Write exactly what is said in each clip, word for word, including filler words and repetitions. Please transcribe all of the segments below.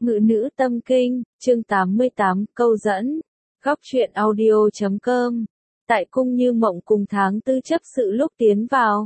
Ngự nữ tâm kinh, chương tám mươi tám, câu dẫn. Góc truyện audio chấm com. Tại cung Như Mộng cùng tháng tư chấp sự lúc tiến vào.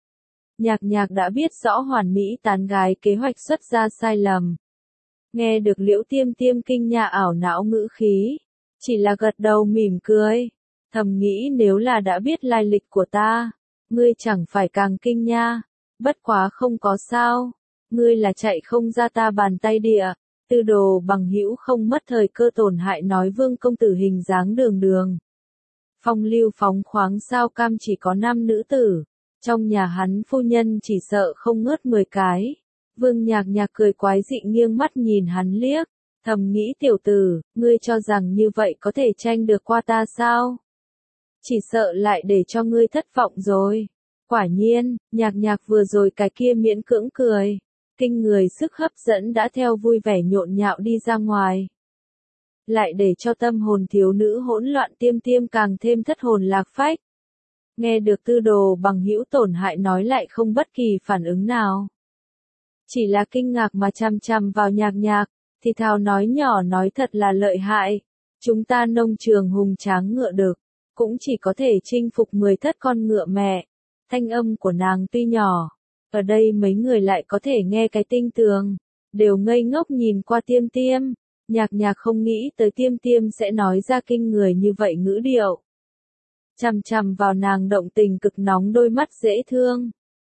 Nhạc Nhạc đã biết rõ hoàn mỹ tán gái kế hoạch xuất ra sai lầm. Nghe được Liễu Tiêm Tiêm kinh nha ảo não ngữ khí, chỉ là gật đầu mỉm cười, thầm nghĩ nếu là đã biết lai lịch của ta, ngươi chẳng phải càng kinh nha, bất quá không có sao, ngươi là chạy không ra ta bàn tay địa. Tư Đồ Bằng Hữu không mất thời cơ tổn hại nói Vương công tử hình dáng đường đường. Phong lưu phóng khoáng sao cam chỉ có năm nữ tử, trong nhà hắn phu nhân chỉ sợ không ngớt mười cái. Vương Nhạc Nhạc cười quái dị nghiêng mắt nhìn hắn liếc, thầm nghĩ tiểu tử, ngươi cho rằng như vậy có thể tranh được qua ta sao? Chỉ sợ lại để cho ngươi thất vọng rồi. Quả nhiên, Nhạc Nhạc vừa rồi cái kia miễn cưỡng cười. Kinh người sức hấp dẫn đã theo vui vẻ nhộn nhạo đi ra ngoài. Lại để cho tâm hồn thiếu nữ hỗn loạn Tiêm Tiêm càng thêm thất hồn lạc phách. Nghe được Tư Đồ Bằng Hữu tổn hại nói lại không bất kỳ phản ứng nào. Chỉ là kinh ngạc mà chăm chăm vào Nhạc Nhạc, thì thào nói nhỏ nói thật là lợi hại. Chúng ta nông trường hùng tráng ngựa đực, cũng chỉ có thể chinh phục mười thất con ngựa mẹ. Thanh âm của nàng tuy nhỏ. Ở đây mấy người lại có thể nghe cái tinh tường, đều ngây ngốc nhìn qua Tiêm Tiêm, Nhạc Nhạc không nghĩ tới Tiêm Tiêm sẽ nói ra kinh người như vậy ngữ điệu. Chằm chằm vào nàng động tình cực nóng đôi mắt dễ thương.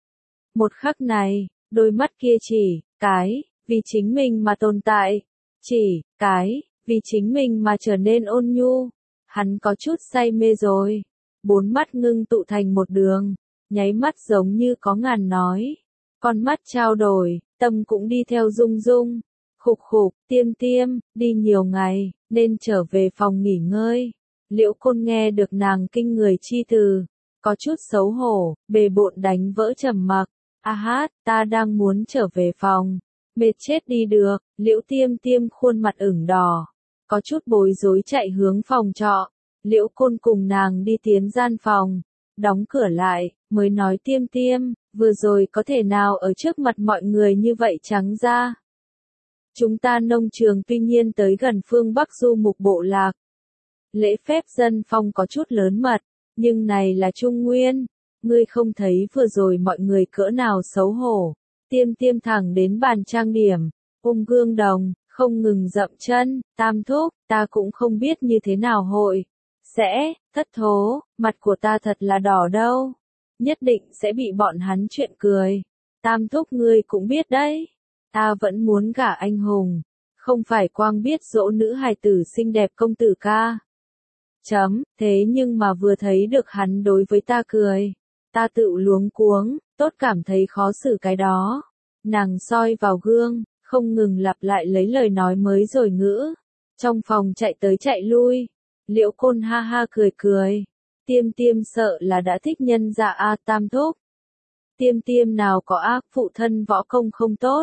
Một khắc này, đôi mắt kia chỉ, cái, vì chính mình mà tồn tại, chỉ, cái, vì chính mình mà trở nên ôn nhu. Hắn có chút say mê rồi, bốn mắt ngưng tụ thành một đường. Nháy mắt giống như có ngàn nói, con mắt trao đổi, tâm cũng đi theo rung rung, khục khục, Tiêm Tiêm, đi nhiều ngày, nên trở về phòng nghỉ ngơi. Liễu Côn nghe được nàng kinh người chi từ, có chút xấu hổ, bề bộn đánh vỡ trầm mặc, a hát, ta đang muốn trở về phòng, mệt chết đi được. Liễu Tiêm Tiêm khuôn mặt ửng đỏ, có chút bối rối chạy hướng phòng trọ. Liễu Côn cùng nàng đi tiến gian phòng, đóng cửa lại, mới nói Tiêm Tiêm, vừa rồi có thể nào ở trước mặt mọi người như vậy trắng ra. Chúng ta nông trường tuy nhiên tới gần phương Bắc du mục bộ lạc. Lễ phép dân phong có chút lớn mật, nhưng này là Trung Nguyên, ngươi không thấy vừa rồi mọi người cỡ nào xấu hổ. Tiêm Tiêm thẳng đến bàn trang điểm, ôm gương đồng, không ngừng dậm chân, Tam thúc, ta cũng không biết như thế nào hội. Sẽ, thất thố, mặt của ta thật là đỏ đâu. Nhất định sẽ bị bọn hắn chuyện cười. Tam thúc ngươi cũng biết đấy. Ta vẫn muốn gả anh hùng. Không phải quang biết dỗ nữ hài tử xinh đẹp công tử ca. Chấm, thế nhưng mà vừa thấy được hắn đối với ta cười. Ta tự luống cuống, tốt cảm thấy khó xử cái đó. Nàng soi vào gương, không ngừng lặp lại lấy lời nói mới rồi ngữ. Trong phòng chạy tới chạy lui. Liễu Côn ha ha cười cười. Tiêm Tiêm sợ là đã thích nhân dạ a Tam thúc. Tiêm Tiêm nào có ác phụ thân võ công không tốt.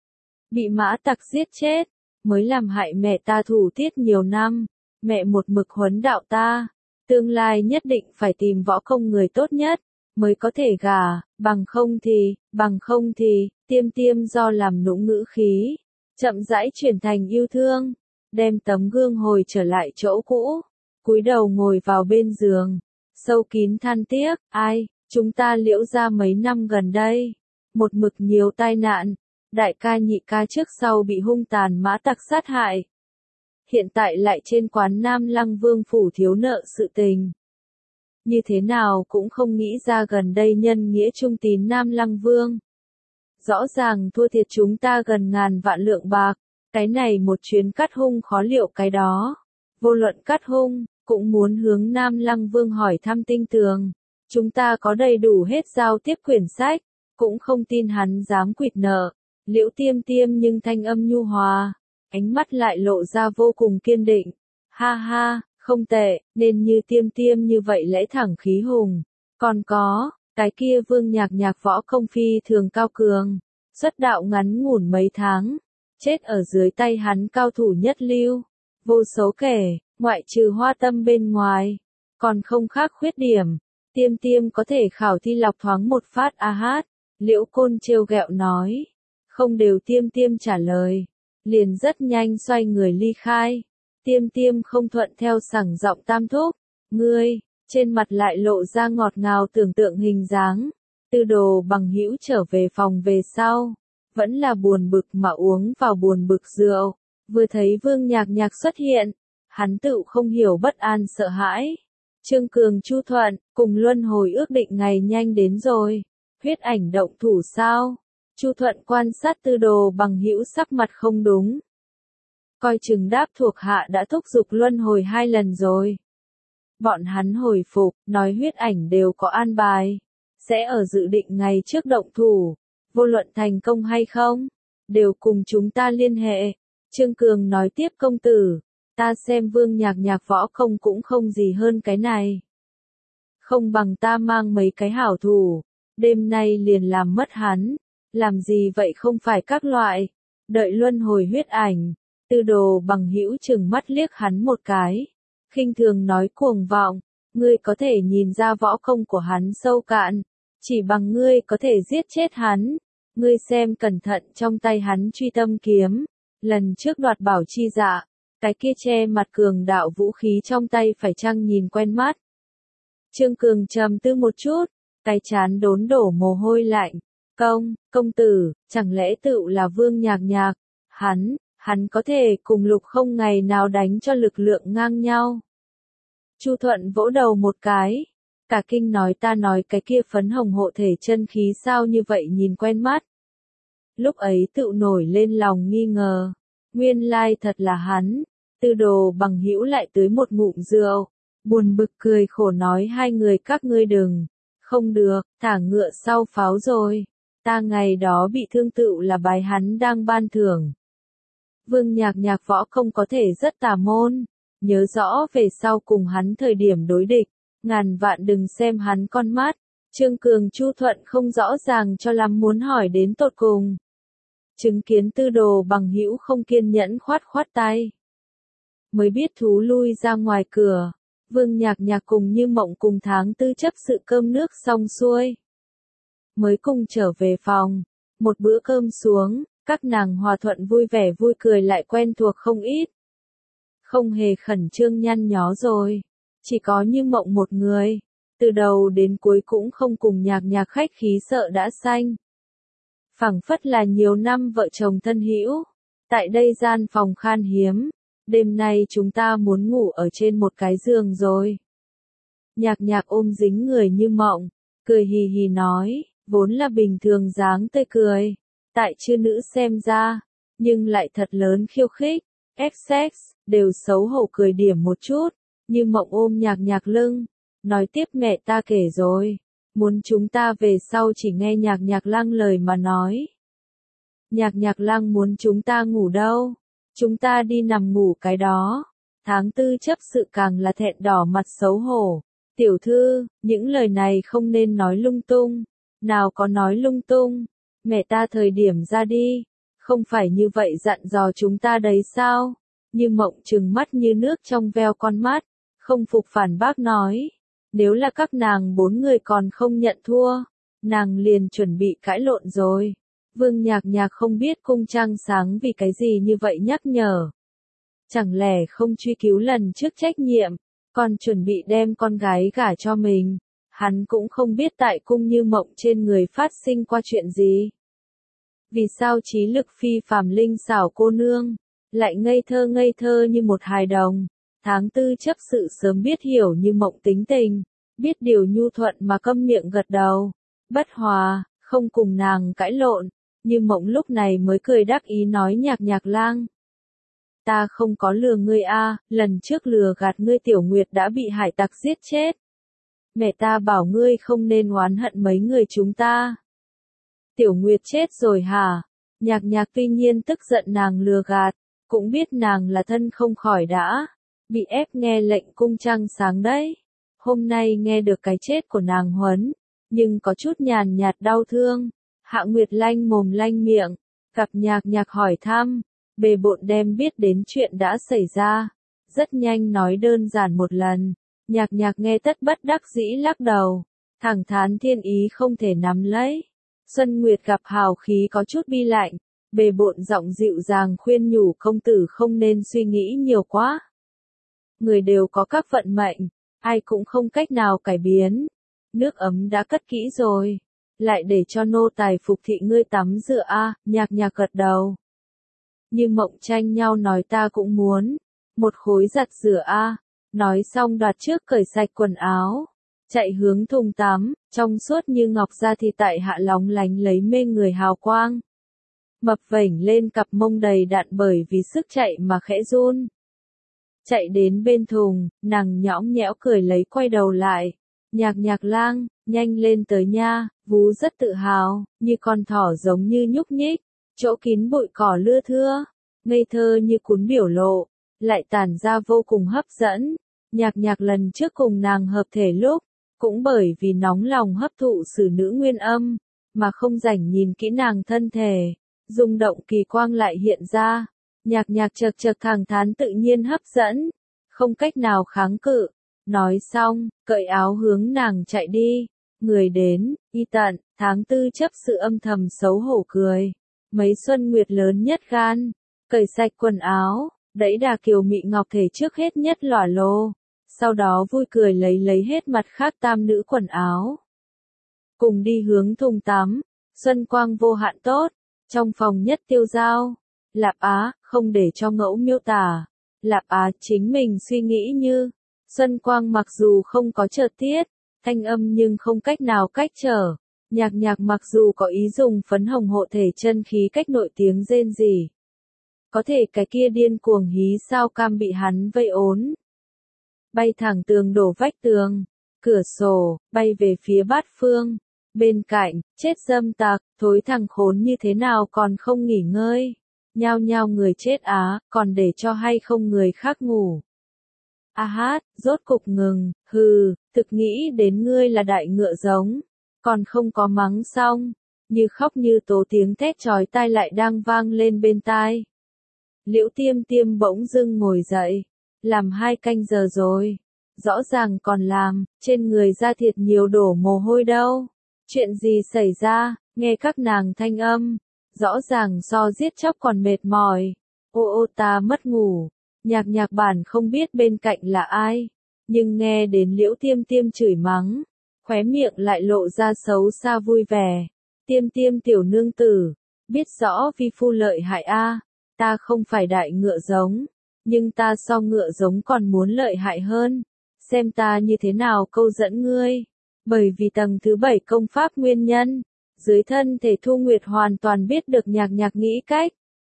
Bị mã tặc giết chết, mới làm hại mẹ ta thủ tiết nhiều năm. Mẹ một mực huấn đạo ta, tương lai nhất định phải tìm võ công người tốt nhất, mới có thể gả, bằng không thì, bằng không thì, Tiêm Tiêm do làm nũng ngữ khí, chậm rãi chuyển thành yêu thương, đem tấm gương hồi trở lại chỗ cũ. Cúi đầu ngồi vào bên giường, sâu kín than tiếc, ai, chúng ta Liễu gia mấy năm gần đây, một mực nhiều tai nạn, đại ca nhị ca trước sau bị hung tàn mã tặc sát hại. Hiện tại lại trên quán Nam Lăng Vương phủ thiếu nợ sự tình. Như thế nào cũng không nghĩ ra gần đây nhân nghĩa trung tín Nam Lăng Vương. Rõ ràng thua thiệt chúng ta gần ngàn vạn lượng bạc, cái này một chuyến cắt hung khó liệu cái đó. Vô luận cắt hung, cũng muốn hướng Nam Lăng Vương hỏi thăm tinh tường. Chúng ta có đầy đủ hết giao tiếp quyển sách, cũng không tin hắn dám quỵt nợ. Liễu Tiêm Tiêm nhưng thanh âm nhu hòa, ánh mắt lại lộ ra vô cùng kiên định. Ha ha, không tệ, nên như Tiêm Tiêm như vậy lẽ thẳng khí hùng. Còn có, cái kia Vương Nhạc Nhạc võ công phi thường cao cường, xuất đạo ngắn ngủn mấy tháng, chết ở dưới tay hắn cao thủ nhất lưu. Vô số kể, ngoại trừ hoa tâm bên ngoài, còn không khác khuyết điểm. Tiêm Tiêm có thể khảo thi lọc thoáng một phát a hát. Liễu Côn trêu ghẹo nói. Không đều Tiêm Tiêm trả lời. liền rất nhanh xoay người ly khai. Tiêm Tiêm không thuận theo sẳng giọng Tam thúc, ngươi, trên mặt lại lộ ra ngọt ngào tưởng tượng hình dáng. Tư Đồ Bằng Hữu trở về phòng về sau, vẫn là buồn bực mà uống vào buồn bực rượu, vừa thấy Vương Nhạc Nhạc xuất hiện, hắn tự không hiểu bất an sợ hãi. Trương Cường Chu Thuận, cùng luân hồi ước định ngày nhanh đến rồi, huyết ảnh động thủ sao? Chu Thuận quan sát Tư Đồ Bằng Hữu sắc mặt không đúng. Coi chừng đáp thuộc hạ đã thúc giục luân hồi hai lần rồi. Bọn hắn hồi phục, nói huyết ảnh đều có an bài, sẽ ở dự định ngày trước động thủ, vô luận thành công hay không, đều cùng chúng ta liên hệ. Trương Cường nói tiếp công tử, ta xem Vương Nhạc Nhạc võ công cũng không gì hơn cái này. Không bằng ta mang mấy cái hảo thủ, đêm nay liền làm mất hắn, làm gì vậy không phải các loại, đợi luân hồi huyết ảnh. Tư Đồ Bằng Hữu chừng mắt liếc hắn một cái, khinh thường nói cuồng vọng, ngươi có thể nhìn ra võ công của hắn sâu cạn, chỉ bằng ngươi có thể giết chết hắn, ngươi xem cẩn thận trong tay hắn truy tâm kiếm, lần trước đoạt bảo chi dạ, cái kia che mặt cường đạo vũ khí trong tay phải chăng nhìn quen mắt. Trương Cường trầm tư một chút, cái chán đốn đổ mồ hôi lạnh, công, công tử, chẳng lẽ tự là Vương Nhạc Nhạc, hắn, hắn có thể cùng Lục Không ngày nào đánh cho lực lượng ngang nhau. Chu Thuận vỗ đầu một cái, cả kinh nói ta nói cái kia phấn hồng hộ thể chân khí sao như vậy nhìn quen mắt. Lúc ấy tự nổi lên lòng nghi ngờ, nguyên lai thật là hắn. Tư Đồ Bằng Hữu lại tới một ngụm rượu, buồn bực cười khổ nói hai người các ngươi đừng, không được, thả ngựa sau pháo rồi, ta ngày đó bị thương tựu là bài hắn đang ban thưởng. Vương Nhạc Nhạc võ không có thể rất tà môn, nhớ rõ về sau cùng hắn thời điểm đối địch, ngàn vạn đừng xem hắn con mắt. Trương Cường Chu Thuận không rõ ràng cho lắm muốn hỏi đến tột cùng. Chứng kiến Tư Đồ Bằng Hữu không kiên nhẫn khoát khoát tay, mới biết thú lui ra ngoài cửa. Vương Nhạc Nhạc cùng Như Mộng cùng tháng tư chấp sự cơm nước xong xuôi, mới cùng trở về phòng. Một bữa cơm xuống, các nàng hòa thuận vui vẻ vui cười lại quen thuộc không ít. Không hề khẩn trương nhăn nhó rồi, chỉ có Như Mộng một người, từ đầu đến cuối cũng không cùng Nhạc Nhạc khách khí sợ đã xanh. Phảng phất là nhiều năm vợ chồng thân hữu, tại đây gian phòng khan hiếm, đêm nay chúng ta muốn ngủ ở trên một cái giường rồi. Nhạc Nhạc ôm dính người Như Mộng, cười hì hì nói, vốn là bình thường dáng tươi cười, tại chư nữ xem ra, nhưng lại thật lớn khiêu khích, ép sex, đều xấu hổ cười điểm một chút. Như Mộng ôm Nhạc Nhạc lưng, nói tiếp mẹ ta kể rồi, muốn chúng ta về sau chỉ nghe Nhạc Nhạc Lăng lời mà nói. Nhạc Nhạc Lăng muốn chúng ta ngủ đâu, chúng ta đi nằm ngủ cái đó. Tháng tư chấp sự càng là thẹn đỏ mặt xấu hổ. Tiểu thư, những lời này không nên nói lung tung. Nào có nói lung tung, mẹ ta thời điểm ra đi, không phải như vậy dặn dò chúng ta đấy sao? Như Mộng trừng mắt như nước trong veo con mắt, không phục phản bác nói. Nếu là các nàng bốn người còn không nhận thua, nàng liền chuẩn bị cãi lộn rồi. Vương Nhạc Nhạc không biết cung trăng sáng vì cái gì như vậy nhắc nhở. Chẳng lẽ không truy cứu lần trước trách nhiệm, còn chuẩn bị đem con gái gả cho mình. Hắn cũng không biết tại cung Như Mộng trên người phát sinh qua chuyện gì. Vì sao trí lực phi phàm linh xảo cô nương, lại ngây thơ ngây thơ như một hài đồng. Tháng tư chấp sự sớm biết hiểu Như Mộng tính tình, biết điều nhu thuận mà câm miệng gật đầu. Bất hòa, không cùng nàng cãi lộn. Như Mộng lúc này mới cười đắc ý nói Nhạc Nhạc Lang. Ta không có lừa ngươi a, lần trước lừa gạt ngươi Tiểu Nguyệt đã bị hải tặc giết chết. Mẹ ta bảo ngươi không nên oán hận mấy người chúng ta. Tiểu Nguyệt chết rồi hả? Nhạc Nhạc tuy nhiên tức giận nàng lừa gạt, cũng biết nàng là thân không khỏi đã, bị ép nghe lệnh cung trăng sáng đấy. Hôm nay nghe được cái chết của nàng Huấn, nhưng có chút nhàn nhạt đau thương. Hạ Nguyệt lanh mồm lanh miệng, gặp Nhạc Nhạc hỏi thăm, bề bộn đem biết đến chuyện đã xảy ra, rất nhanh nói đơn giản một lần. Nhạc Nhạc nghe tất bất đắc dĩ lắc đầu, thẳng thắn thiên ý không thể nắm lấy. Xuân Nguyệt gặp hào khí có chút bi lạnh, Bề bộn giọng dịu dàng khuyên nhủ công tử không nên suy nghĩ nhiều quá. Người đều có các vận mệnh, ai cũng không cách nào cải biến. Nước ấm đã cất kỹ rồi, lại để cho nô tài phục thị ngươi tắm rửa a, à, nhạc nhạc gật đầu. Như mộng tranh nhau nói ta cũng muốn, một khối giặt rửa a, à. Nói xong đoạt trước cởi sạch quần áo, chạy hướng thùng tắm, trong suốt như ngọc da thì tại hạ lóng lánh lấy mê người hào quang. Mập vểnh lên cặp mông đầy đặn bởi vì sức chạy mà khẽ run. Chạy đến bên thùng, nàng nhõng nhẽo cười lấy quay đầu lại. Nhạc nhạc lang, nhanh lên tới nha, vú rất tự hào, như con thỏ giống như nhúc nhích, chỗ kín bụi cỏ lưa thưa, ngây thơ như cuốn biểu lộ, lại tản ra vô cùng hấp dẫn. Nhạc nhạc lần trước cùng nàng hợp thể lúc, cũng bởi vì nóng lòng hấp thụ sử nữ nguyên âm, mà không rảnh nhìn kỹ nàng thân thể, rung động kỳ quang lại hiện ra. Nhạc nhạc chật chật thẳng thắn tự nhiên hấp dẫn, không cách nào kháng cự. Nói xong, cởi áo hướng nàng chạy đi. Người đến, y tận, tháng tư chấp sự âm thầm xấu hổ cười. Mấy xuân nguyệt lớn nhất gan, cởi sạch quần áo, đẩy đà kiều mị ngọc thể trước hết nhất lỏa lồ. Sau đó vui cười lấy lấy hết mặt khác tam nữ quần áo. Cùng đi hướng thùng tắm, xuân quang vô hạn tốt, trong phòng nhất tiêu dao. Lạp Á, không để cho ngẫu miêu tả. Lạp Á chính mình suy nghĩ như, Xuân Quang mặc dù không có chợt tiết, thanh âm nhưng không cách nào cách trở. Nhạc nhạc mặc dù có ý dùng phấn hồng hộ thể chân khí cách nội tiếng rên rỉ. Có thể cái kia điên cuồng hí sao cam bị hắn vây ốn. Bay thẳng tường đổ vách tường, cửa sổ, bay về phía bát phương. Bên cạnh, chết dâm tặc, thối thằng khốn như thế nào còn không nghỉ ngơi. Nhao nhao người chết á, còn để cho hay không người khác ngủ. A hát, rốt cục ngừng, hừ, thực nghĩ đến ngươi là đại ngựa giống, còn không có mắng xong, như khóc như tố tiếng thét chói tai lại đang vang lên bên tai. Liễu Tiêm Tiêm bỗng dưng ngồi dậy, làm hai canh giờ rồi, rõ ràng còn làm, trên người da thịt nhiều đổ mồ hôi đâu, chuyện gì xảy ra, nghe các nàng thanh âm. Rõ ràng so giết chóc còn mệt mỏi. Ô ô ta mất ngủ. Nhạc nhạc bản không biết bên cạnh là ai. Nhưng nghe đến Liễu Tiêm Tiêm chửi mắng. Khóe miệng lại lộ ra xấu xa vui vẻ. Tiêm Tiêm tiểu nương tử. Biết rõ vi phu lợi hại a. Ta không phải đại ngựa giống. Nhưng ta so ngựa giống còn muốn lợi hại hơn. Xem ta như thế nào câu dẫn ngươi. Bởi vì tầng thứ bảy công pháp nguyên nhân. Dưới thân thể Thu Nguyệt hoàn toàn biết được nhạc nhạc nghĩ cách.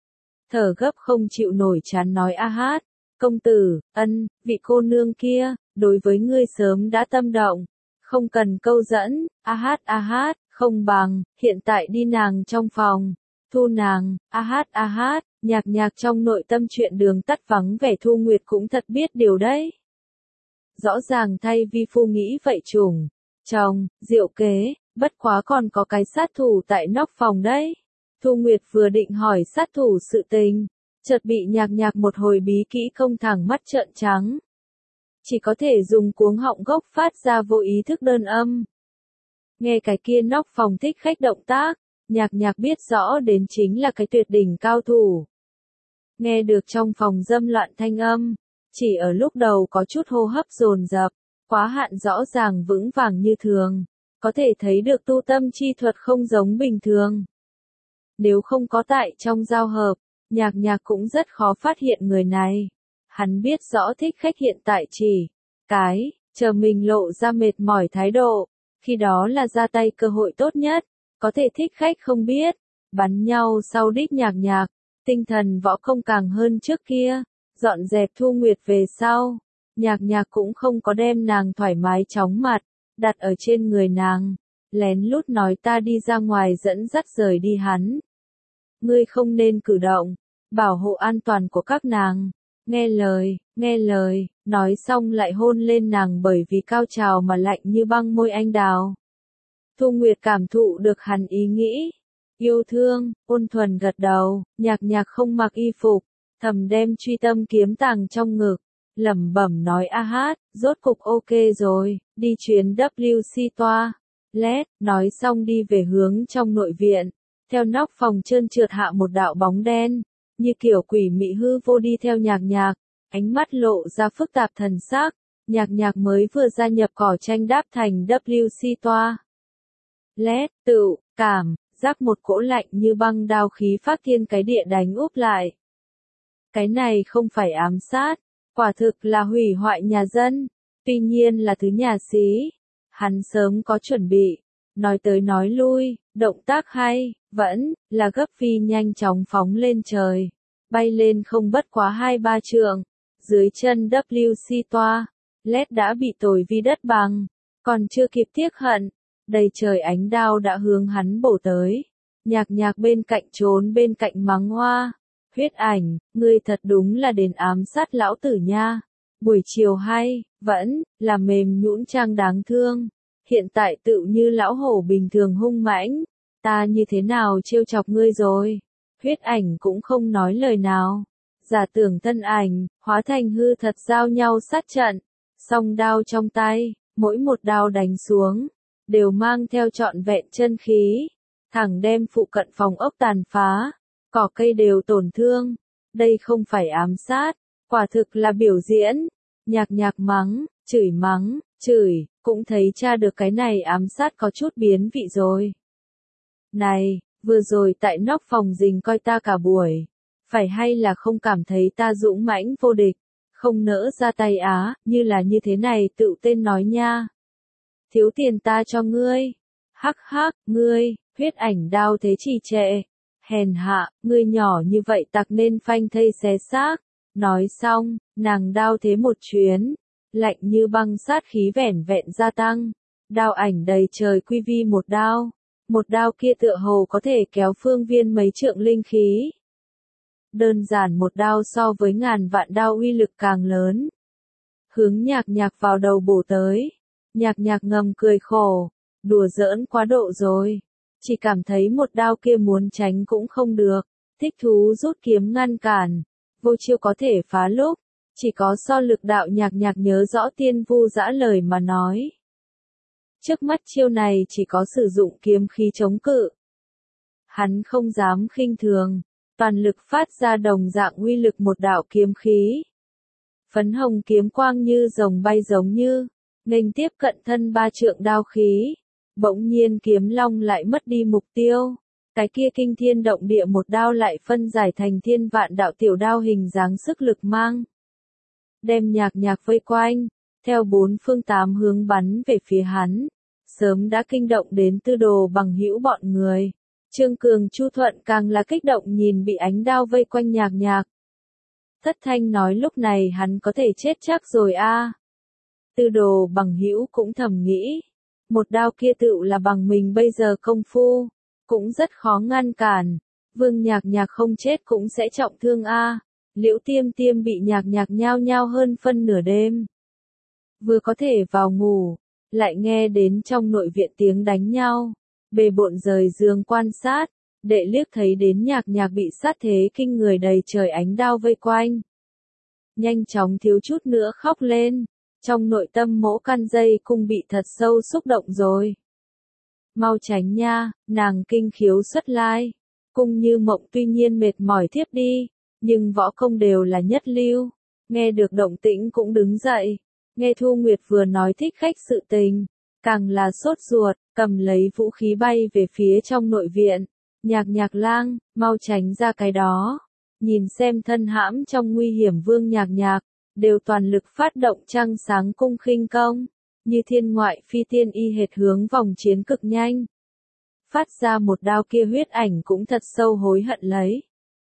Thở gấp không chịu nổi chán nói a hát. Công tử, ân, vị cô nương kia, đối với ngươi sớm đã tâm động. Không cần câu dẫn, a hát a hát, không bằng, hiện tại đi nàng trong phòng. Thu nàng, a hát a hát, nhạc nhạc trong nội tâm chuyện đường tắt vắng vẻ Thu Nguyệt cũng thật biết điều đấy. Rõ ràng thay vi phu nghĩ vậy trùng. Chồng, diệu kế. Bất quá còn có cái sát thủ tại nóc phòng đấy. Thu Nguyệt vừa định hỏi sát thủ sự tình, chợt bị nhạc nhạc một hồi bí kỹ không thẳng mắt trợn trắng. Chỉ có thể dùng cuống họng gốc phát ra vô ý thức đơn âm. Nghe cái kia nóc phòng thích khách động tác, nhạc nhạc biết rõ đến chính là cái tuyệt đỉnh cao thủ. Nghe được trong phòng dâm loạn thanh âm, chỉ ở lúc đầu có chút hô hấp dồn dập, quá hạn rõ ràng vững vàng như thường. Có thể thấy được tu tâm chi thuật không giống bình thường. Nếu không có tại trong giao hợp, nhạc nhạc cũng rất khó phát hiện người này. Hắn biết rõ thích khách hiện tại chỉ, cái, chờ mình lộ ra mệt mỏi thái độ, khi đó là ra tay cơ hội tốt nhất, có thể thích khách không biết, bắn nhau sau đích nhạc nhạc, tinh thần võ công càng hơn trước kia, dọn dẹp Thu Nguyệt về sau, nhạc nhạc cũng không có đem nàng thoải mái chóng mặt. Đặt ở trên người nàng, lén lút nói ta đi ra ngoài dẫn dắt rời đi hắn. Ngươi không nên cử động, bảo hộ an toàn của các nàng. Nghe lời, nghe lời, nói xong lại hôn lên nàng bởi vì cao trào mà lạnh như băng môi anh đào. Thu Nguyệt cảm thụ được hắn ý nghĩ. Yêu thương, ôn thuần gật đầu, nhạc nhạc không mặc y phục, thầm đem truy tâm kiếm tàng trong ngực. Lẩm bẩm nói a hát, rốt cục ok rồi, đi chuyến vê kép xê toa. Lét, nói xong đi về hướng trong nội viện. Theo nóc phòng trơn trượt hạ một đạo bóng đen, như kiểu quỷ mị hư vô đi theo Nhạc Nhạc, ánh mắt lộ ra phức tạp thần sắc. Nhạc Nhạc mới vừa gia nhập cỏ tranh đáp thành W C toa. Lét, tự, cảm, giác một cỗ lạnh như băng đao khí phát thiên cái địa đánh úp lại. Cái này không phải ám sát, quả thực là hủy hoại nhà dân, tuy nhiên là thứ nhà xí. Hắn sớm có chuẩn bị, nói tới nói lui, động tác hay, vẫn là gấp phi nhanh chóng phóng lên trời, bay lên không bất quá hai ba trượng, dưới chân W C toa, Lét đã bị tồi vi đất bằng, còn chưa kịp tiếc hận, đầy trời ánh đao đã hướng hắn bổ tới. Nhạc Nhạc bên cạnh trốn bên cạnh mắng hoa, Huyết Ảnh, ngươi thật đúng là đến ám sát lão tử nha. Buổi chiều hay, vẫn là mềm nhũn trang đáng thương, hiện tại tự như lão hổ bình thường hung mãnh, ta như thế nào trêu chọc ngươi rồi? Huyết Ảnh cũng không nói lời nào, giả tưởng thân ảnh, hóa thành hư thật giao nhau sát trận, song đao trong tay, mỗi một đao đánh xuống, đều mang theo trọn vẹn chân khí, thẳng đem phụ cận phòng ốc tàn phá, cỏ cây đều tổn thương, đây không phải ám sát, quả thực là biểu diễn. Nhạc Nhạc mắng, chửi mắng, chửi, cũng thấy tra được cái này ám sát có chút biến vị rồi. Này, vừa rồi tại nóc phòng rình coi ta cả buổi, phải hay là không cảm thấy ta dũng mãnh vô địch, không nỡ ra tay á, như là như thế này tự tên nói nha. Thiếu tiền ta cho ngươi, hắc hắc, ngươi, Huyết Ảnh đao thế trì trệ, hèn hạ, ngươi nhỏ như vậy tặc nên phanh thây xé xác. Nói xong, nàng đao thế một chuyến, lạnh như băng sát khí vẻn vẹn gia tăng, đao ảnh đầy trời quy vi một đao, một đao kia tựa hồ có thể kéo phương viên mấy trượng linh khí. Đơn giản một đao so với ngàn vạn đao uy lực càng lớn. Hướng Nhạc Nhạc vào đầu bổ tới, Nhạc Nhạc ngầm cười khổ, đùa giỡn quá độ rồi, chỉ cảm thấy một đao kia muốn tránh cũng không được, thích thú rút kiếm ngăn cản. Vô chiêu có thể phá lúc, chỉ có so lực đạo. Nhạc Nhạc nhớ rõ Tiên Vu Dã lời mà nói. Trước mắt chiêu này chỉ có sử dụng kiếm khí chống cự. Hắn không dám khinh thường, toàn lực phát ra đồng dạng uy lực một đạo kiếm khí. Phấn hồng kiếm quang như rồng bay giống như, nghênh tiếp cận thân ba trượng đao khí. Bỗng nhiên kiếm long lại mất đi mục tiêu. Cái kia kinh thiên động địa một đao lại phân giải thành thiên vạn đạo tiểu đao hình dáng sức lực mang. Đem Nhạc Nhạc vây quanh, theo bốn phương tám hướng bắn về phía hắn. Sớm đã kinh động đến Tư Đồ Bằng Hữu bọn người. Trương Cường Chu Thuận càng là kích động nhìn bị ánh đao vây quanh Nhạc Nhạc. Thất thanh nói lúc này hắn có thể chết chắc rồi a. Tư Đồ Bằng Hữu cũng thầm nghĩ. Một đao kia tựu là bằng mình bây giờ công phu. Cũng rất khó ngăn cản, Vương Nhạc Nhạc không chết cũng sẽ trọng thương a. Liễu Tiêm Tiêm bị Nhạc Nhạc nhao nhao hơn phân nửa đêm. Vừa có thể vào ngủ, lại nghe đến trong nội viện tiếng đánh nhau, bề bộn rời giường quan sát, đệ liếc thấy đến Nhạc Nhạc bị sát thế kinh người đầy trời ánh đao vây quanh. Nhanh chóng thiếu chút nữa khóc lên, trong nội tâm Mỗ Căn Dây Cung bị thật sâu xúc động rồi. Mau tránh nha, nàng kinh khiếu xuất lai. Cung Như Mộng tuy nhiên mệt mỏi thiếp đi, nhưng võ công đều là nhất lưu. Nghe được động tĩnh cũng đứng dậy. Nghe Thu Nguyệt vừa nói thích khách sự tình, càng là sốt ruột, cầm lấy vũ khí bay về phía trong nội viện. Nhạc Nhạc lang, mau tránh ra cái đó. Nhìn xem thân hãm trong nguy hiểm Vương Nhạc Nhạc, đều toàn lực phát động trăng sáng cung khinh công. Như thiên ngoại phi tiên y hệt hướng vòng chiến cực nhanh. Phát ra một đao kia Huyết Ảnh cũng thật sâu hối hận lấy.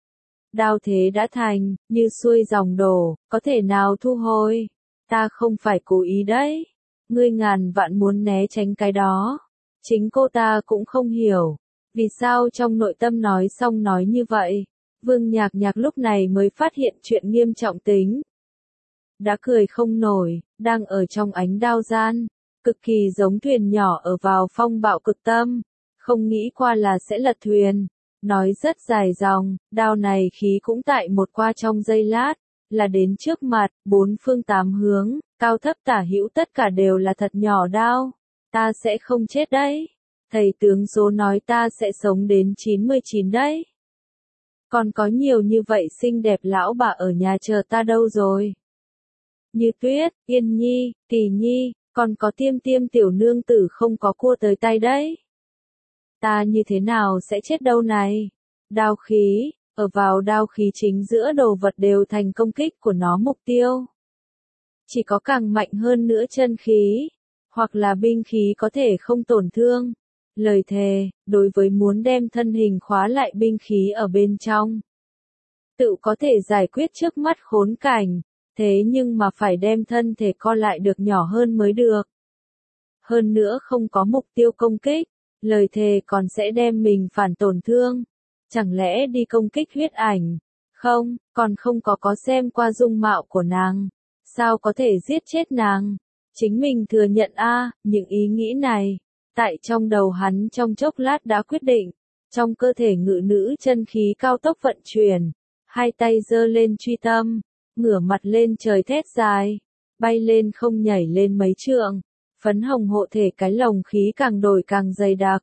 Đao thế đã thành, như xuôi dòng đổ, có thể nào thu hồi. Ta không phải cố ý đấy. Ngươi ngàn vạn muốn né tránh cái đó. Chính cô ta cũng không hiểu. Vì sao trong nội tâm nói xong nói như vậy. Vương Nhạc Nhạc lúc này mới phát hiện chuyện nghiêm trọng tính. Đã cười không nổi, đang ở trong ánh đao gian, cực kỳ giống thuyền nhỏ ở vào phong bạo cực tâm, không nghĩ qua là sẽ lật thuyền. Nói rất dài dòng, đao này khí cũng tại một qua trong giây lát, là đến trước mặt, bốn phương tám hướng, cao thấp tả hữu tất cả đều là thật nhỏ đao. Ta sẽ không chết đấy. Thầy tướng số nói ta sẽ sống đến chín mươi chín đấy. Còn có nhiều như vậy xinh đẹp lão bà ở nhà chờ ta đâu rồi? Như Tuyết, Yên Nhi, Kỳ Nhi, còn có Tiêm Tiêm tiểu nương tử không có cua tới tay đấy. Ta như thế nào sẽ chết đâu này? Đao khí, ở vào đao khí chính giữa đồ vật đều thành công kích của nó mục tiêu. Chỉ có càng mạnh hơn nữa chân khí, hoặc là binh khí có thể không tổn thương. Lời thề, đối với muốn đem thân hình khóa lại binh khí ở bên trong. Tự có thể giải quyết trước mắt khốn cảnh, thế nhưng mà phải đem thân thể co lại được nhỏ hơn mới được. Hơn nữa không có mục tiêu công kích, lời thề còn sẽ đem mình phản tổn thương. Chẳng lẽ đi công kích huyết ảnh? Không, còn không có có xem qua dung mạo của nàng. Sao có thể giết chết nàng? Chính mình thừa nhận a, những ý nghĩ này. Tại trong đầu hắn trong chốc lát đã quyết định. Trong cơ thể ngự nữ chân khí cao tốc vận chuyển. Hai tay giơ lên truy tâm. Ngửa mặt lên trời thét dài. Bay lên không nhảy lên mấy trượng. Phấn hồng hộ thể cái lồng khí càng đổi càng dày đặc.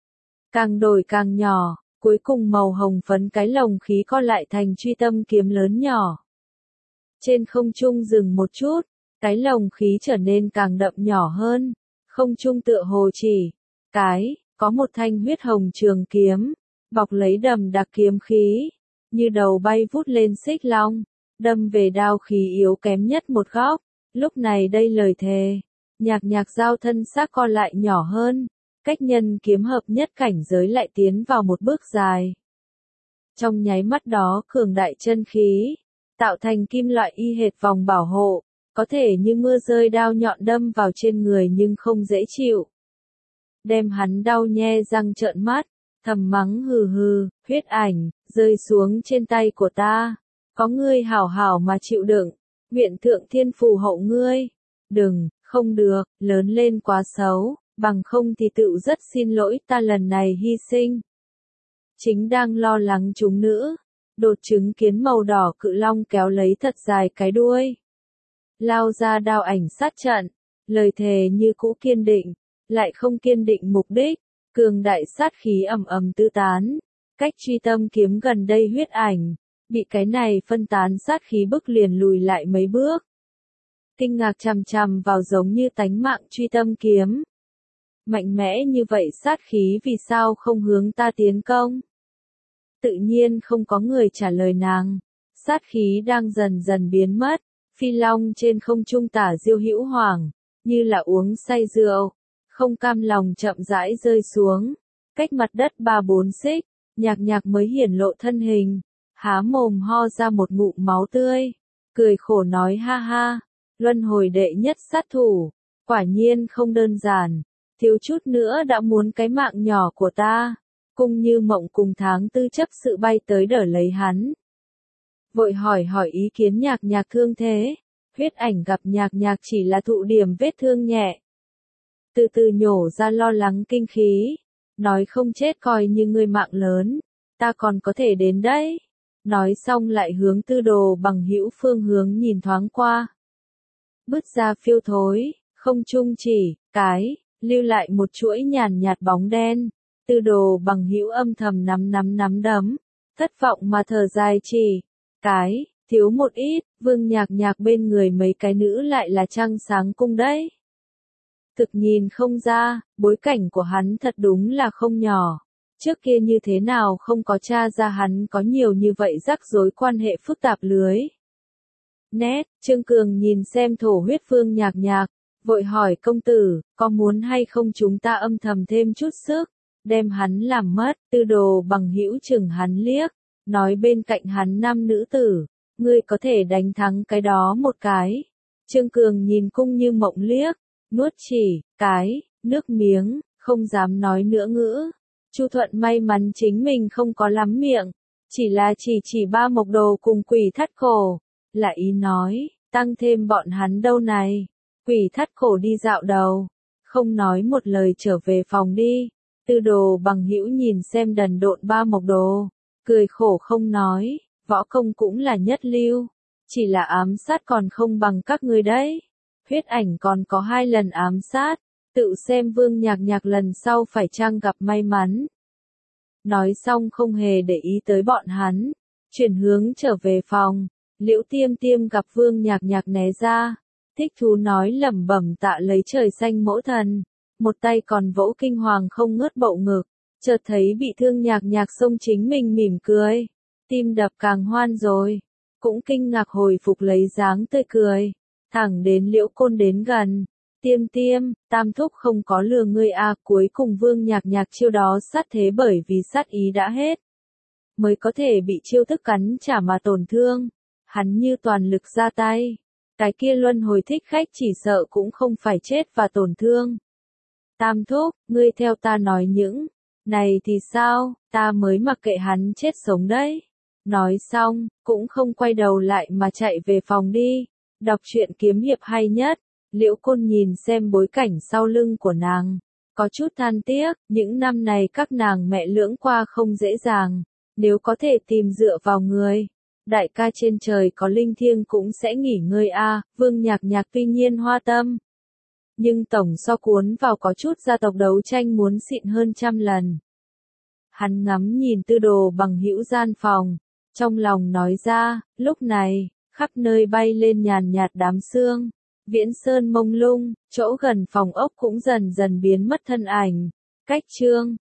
Càng đổi càng nhỏ. Cuối cùng màu hồng phấn cái lồng khí co lại thành truy tâm kiếm lớn nhỏ. Trên không trung dừng một chút, cái lồng khí trở nên càng đậm nhỏ hơn. Không trung tựa hồ chỉ, cái, có một thanh huyết hồng trường kiếm, bọc lấy đầm đặc kiếm khí, như đầu bay vút lên xích long, đâm về đao khí yếu kém nhất một góc. Lúc này đây lời thề, nhạc nhạc giao thân xác co lại nhỏ hơn. Cách nhân kiếm hợp nhất cảnh giới lại tiến vào một bước dài. Trong nháy mắt đó cường đại chân khí, tạo thành kim loại y hệt vòng bảo hộ, có thể như mưa rơi đao nhọn đâm vào trên người nhưng không dễ chịu. Đem hắn đau nhe răng trợn mắt, thầm mắng hừ hừ, huyết ảnh, rơi xuống trên tay của ta. Có ngươi hảo hảo mà chịu đựng, nguyện thượng thiên phù hộ ngươi. Đừng, không được, lớn lên quá xấu. Bằng không thì tự rất xin lỗi ta lần này hy sinh. Chính đang lo lắng chúng nữ, đột chứng kiến màu đỏ cự long kéo lấy thật dài cái đuôi. Lao ra đao ảnh sát trận, lời thề như cũ kiên định, lại không kiên định mục đích, cường đại sát khí ầm ầm tứ tán. Cách truy tâm kiếm gần đây huyết ảnh, bị cái này phân tán sát khí bức liền lùi lại mấy bước. Kinh ngạc chằm chằm vào giống như tánh mạng truy tâm kiếm. Mạnh mẽ như vậy sát khí vì sao không hướng ta tiến công? Tự nhiên không có người trả lời nàng. Sát khí đang dần dần biến mất. Phi long trên không trung tả diêu hữu hoàng, như là uống say rượu, không cam lòng chậm rãi rơi xuống. Cách mặt đất ba bốn xích, nhạc nhạc mới hiển lộ thân hình. Há mồm ho ra một ngụm máu tươi. Cười khổ nói ha ha, luân hồi đệ nhất sát thủ. Quả nhiên không đơn giản. Thiếu chút nữa đã muốn cái mạng nhỏ của ta. Cung Như Mộng cùng Tháng Tư chấp sự bay tới đỡ lấy hắn. Vội hỏi hỏi ý kiến nhạc nhạc thương thế. Huyết ảnh gặp nhạc nhạc chỉ là thụ điểm vết thương nhẹ. Từ từ nhổ ra lo lắng kinh khí. Nói không chết coi như ngươi mạng lớn. Ta còn có thể đến đấy. Nói xong lại hướng Tư Đồ Bằng Hữu phương hướng nhìn thoáng qua. Bứt ra phiêu thối, không chung chỉ, cái. Lưu lại một chuỗi nhàn nhạt bóng đen. Tư Đồ Bằng Hữu âm thầm nắm nắm nắm đấm. Thất vọng mà thở dài chỉ. Cái, thiếu một ít, Vương Nhạc Nhạc bên người mấy cái nữ lại là trăng sáng cung đấy. Thực nhìn không ra, bối cảnh của hắn thật đúng là không nhỏ. Trước kia như thế nào không có tra ra hắn có nhiều như vậy rắc rối quan hệ phức tạp lưới. Nét, Trương Cường nhìn xem thổ huyết Vương Nhạc Nhạc. Vội hỏi công tử, có muốn hay không chúng ta âm thầm thêm chút sức, đem hắn làm mất. Tư Đồ Bằng Hữu chừng hắn liếc, nói bên cạnh hắn năm nữ tử, ngươi có thể đánh thắng cái đó một cái. Trương Cường nhìn Cung Như Mộng liếc, nuốt chỉ, cái, nước miếng, không dám nói nữa ngữ. Chu Thuận may mắn chính mình không có lắm miệng, chỉ là chỉ chỉ ba mộc đồ cùng quỷ thắt cổ, là ý nói, tăng thêm bọn hắn đâu này. Quỷ thắt cổ đi dạo đầu, không nói một lời trở về phòng đi. Tư Đồ Bằng Hữu nhìn xem đần độn ba mộc đồ, cười khổ không nói, võ công cũng là nhất lưu, chỉ là ám sát còn không bằng các ngươi đấy. Huyết ảnh còn có hai lần ám sát, tự xem Vương Nhạc Nhạc lần sau phải chăng gặp may mắn. Nói xong không hề để ý tới bọn hắn, chuyển hướng trở về phòng, Liễu Tiêm Tiêm gặp Vương Nhạc Nhạc né ra, thích thú nói lẩm bẩm tạ lấy trời xanh mẫu thần, một tay còn vỗ kinh hoàng không ngớt bậu ngực, chợt thấy bị thương Nhạc Nhạc xông chính mình mỉm cười, tim đập càng hoan rồi, cũng kinh ngạc hồi phục lấy dáng tươi cười, thẳng đến Liễu Côn đến gần. Tiêm Tiêm, Tam thúc không có lừa ngươi à, cuối cùng Vương Nhạc Nhạc chiêu đó sát thế bởi vì sát ý đã hết, mới có thể bị chiêu thức cắn trả mà tổn thương, hắn như toàn lực ra tay, cái kia luân hồi thích khách chỉ sợ cũng không phải chết và tổn thương. Tam thúc, ngươi theo ta nói những này thì sao, ta mới mặc kệ hắn chết sống đấy. Nói xong, cũng không quay đầu lại mà chạy về phòng đi, đọc truyện kiếm hiệp hay nhất. Liễu Côn nhìn xem bối cảnh sau lưng của nàng, có chút than tiếc, những năm này các nàng mẹ lưỡng qua không dễ dàng, nếu có thể tìm dựa vào người. Đại ca trên trời có linh thiêng cũng sẽ nghỉ ngơi a. Vương Nhạc Nhạc tuy nhiên hoa tâm, nhưng tổng so cuốn vào có chút gia tộc đấu tranh muốn xịn hơn trăm lần. Hắn ngắm nhìn tư đồ bằng hữu gian phòng, trong lòng nói ra, lúc này, khắp nơi bay lên nhàn nhạt đám sương. Viễn sơn mông lung, chỗ gần phòng ốc cũng dần dần biến mất thân ảnh. Cách chương